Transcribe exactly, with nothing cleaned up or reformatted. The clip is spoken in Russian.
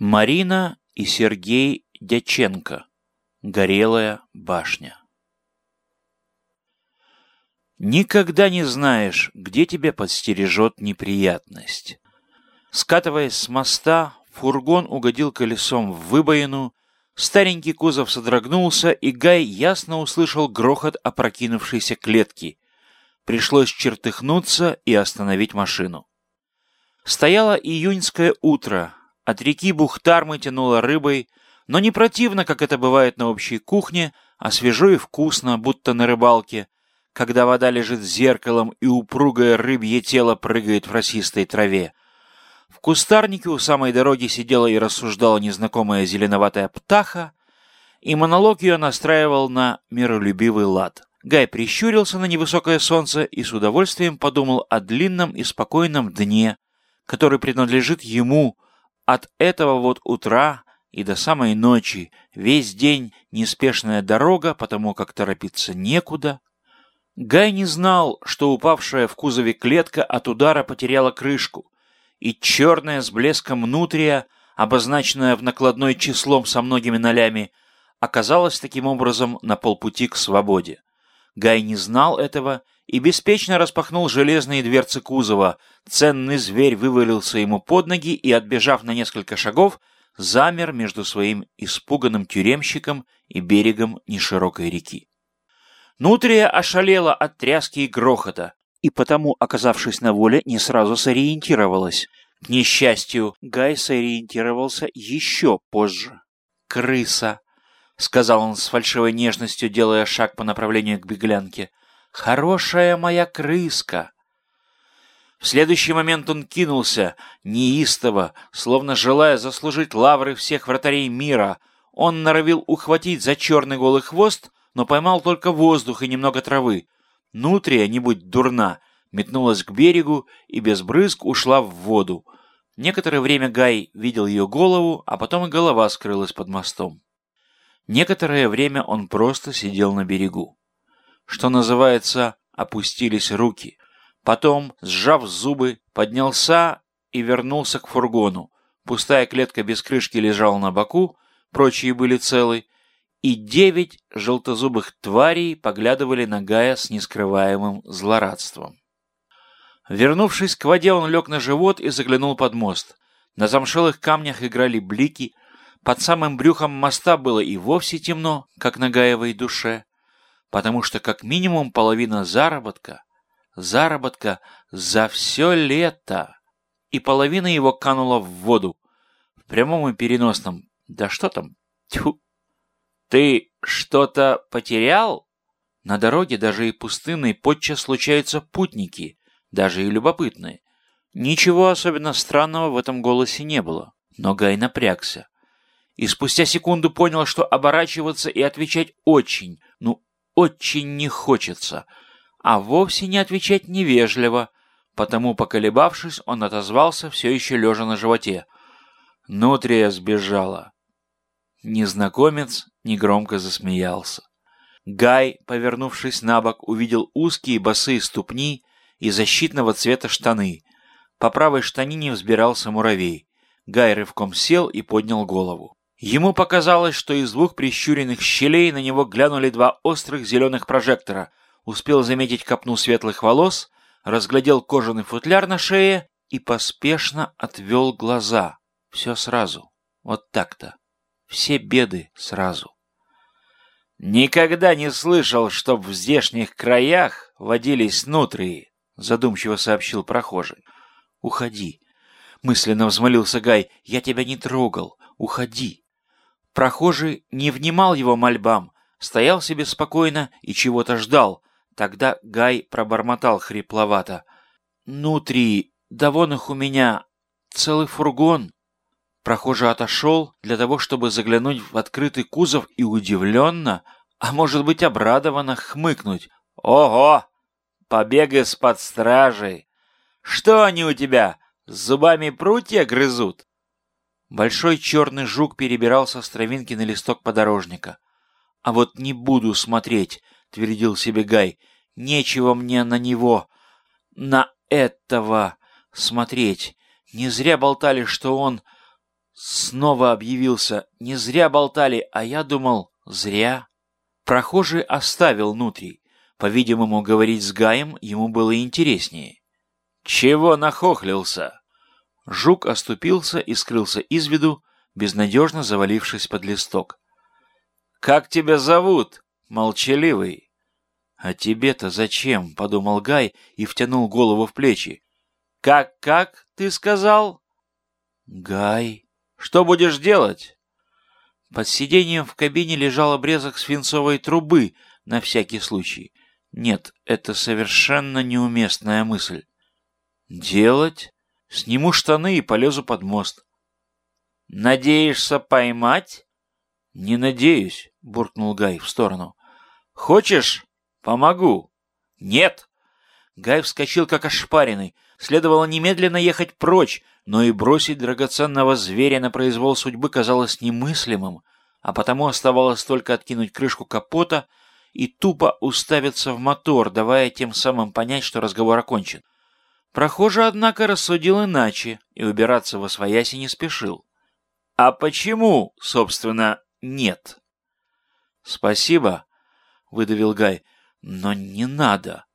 Марина и Сергей Дьяченко. Горелая башня. Никогда не знаешь, где тебя подстережет неприятность. Скатываясь с моста, фургон угодил колесом в выбоину, старенький кузов содрогнулся, и Гай ясно услышал грохот опрокинувшейся клетки. Пришлось чертыхнуться и остановить машину. Стояло июньское утро. От реки Бухтармы тянуло рыбой, но не противно, как это бывает на общей кухне, а свежо и вкусно, будто на рыбалке, когда вода лежит зеркалом и упругое рыбье тело прыгает в росистой траве. В кустарнике у самой дороги сидела и рассуждала незнакомая зеленоватая птаха, и монолог ее настраивал на миролюбивый лад. Гай прищурился на невысокое солнце и с удовольствием подумал о длинном и спокойном дне, который принадлежит ему, от этого вот утра и до самой ночи, весь день неспешная дорога, потому как торопиться некуда. Гай не знал, что упавшая в кузове клетка от удара потеряла крышку, и черная с блеском нутрия, обозначенная в накладной числом со многими нолями, оказалась таким образом на полпути к свободе. Гай не знал этого и беспечно распахнул железные дверцы кузова. Ценный зверь вывалился ему под ноги и, отбежав на несколько шагов, замер между своим испуганным тюремщиком и берегом неширокой реки. Нутрия ошалела от тряски и грохота, и потому, оказавшись на воле, не сразу сориентировалась. К несчастью, Гай сориентировался еще позже. «Крыса», — сказал он с фальшивой нежностью, делая шаг по направлению к беглянке. «Хорошая моя крыска!» В следующий момент он кинулся, неистово, словно желая заслужить лавры всех вратарей мира. Он норовил ухватить за черный голый хвост, но поймал только воздух и немного травы. Нутрия, не будь дурна, метнулась к берегу и без брызг ушла в воду. Некоторое время Гай видел ее голову, а потом и голова скрылась под мостом. Некоторое время он просто сидел на берегу. Что называется, опустились руки. Потом, сжав зубы, поднялся и вернулся к фургону. Пустая клетка без крышки лежала на боку, прочие были целы, и девять желтозубых тварей поглядывали на Гая с нескрываемым злорадством. Вернувшись к воде, он лег на живот и заглянул под мост. На замшелых камнях играли блики, под самым брюхом моста было и вовсе темно, как на Гаевой душе, потому что как минимум половина заработка, заработка за все лето, и половина его канула в воду, в прямом и переносном. Да что там? Тьфу! Ты что-то потерял? На дороге даже и пустынной подчас случаются путники, даже и любопытные. Ничего особенно странного в этом голосе не было, но Гай напрягся. И спустя секунду понял, что оборачиваться и отвечать очень, ну, очень не хочется, а вовсе не отвечать невежливо, потому, поколебавшись, он отозвался, все еще лежа на животе. Нутрия сбежала. Незнакомец негромко засмеялся. Гай, повернувшись на бок, увидел узкие босые ступни и защитного цвета штаны. По правой штанине взбирался муравей. Гай рывком сел и поднял голову. Ему показалось, что из двух прищуренных щелей на него глянули два острых зеленых прожектора. Успел заметить копну светлых волос, разглядел кожаный футляр на шее и поспешно отвел глаза. Все сразу. Вот так-то. Все беды сразу. «Никогда не слышал, чтоб в здешних краях водились нутрии», — задумчиво сообщил прохожий. «Уходи», — мысленно взмолился Гай. «Я тебя не трогал. Уходи». Прохожий не внимал его мольбам, стоял себе спокойно и чего-то ждал. Тогда Гай пробормотал хрипловато. «Нутрии, да вон их у меня целый фургон». Прохожий отошел для того, чтобы заглянуть в открытый кузов и удивленно, а может быть обрадованно, хмыкнуть. «Ого! Побег из-под стражей! Что они у тебя, зубами прутья грызут?» Большой черный жук перебирался с травинки на листок подорожника. «А вот не буду смотреть», — твердил себе Гай. «Нечего мне на него, на этого смотреть. Не зря болтали, что он снова объявился. Не зря болтали, а я думал, зря. Прохожий оставил Нутрий. По-видимому, говорить с Гаем ему было интереснее. «Чего нахохлился?» Жук оступился и скрылся из виду, безнадежно завалившись под листок. «Как тебя зовут, молчаливый?» «А тебе-то зачем?» — подумал Гай и втянул голову в плечи. «Как-как, ты сказал?» «Гай, что будешь делать?» Под сиденьем в кабине лежал обрезок свинцовой трубы на всякий случай. Нет, это совершенно неуместная мысль. «Делать? Сниму штаны и полезу под мост». «Надеешься поймать?» «Не надеюсь», — буркнул Гай в сторону. «Хочешь? Помогу». «Нет!» Гай вскочил как ошпаренный. Следовало немедленно ехать прочь, но и бросить драгоценного зверя на произвол судьбы казалось немыслимым, а потому оставалось только откинуть крышку капота и тупо уставиться в мотор, давая тем самым понять, что разговор окончен. Прохожий, однако, рассудил иначе и убираться восвояси не спешил. «А почему, собственно, нет?» «Спасибо», — выдавил Гай, — «но не надо».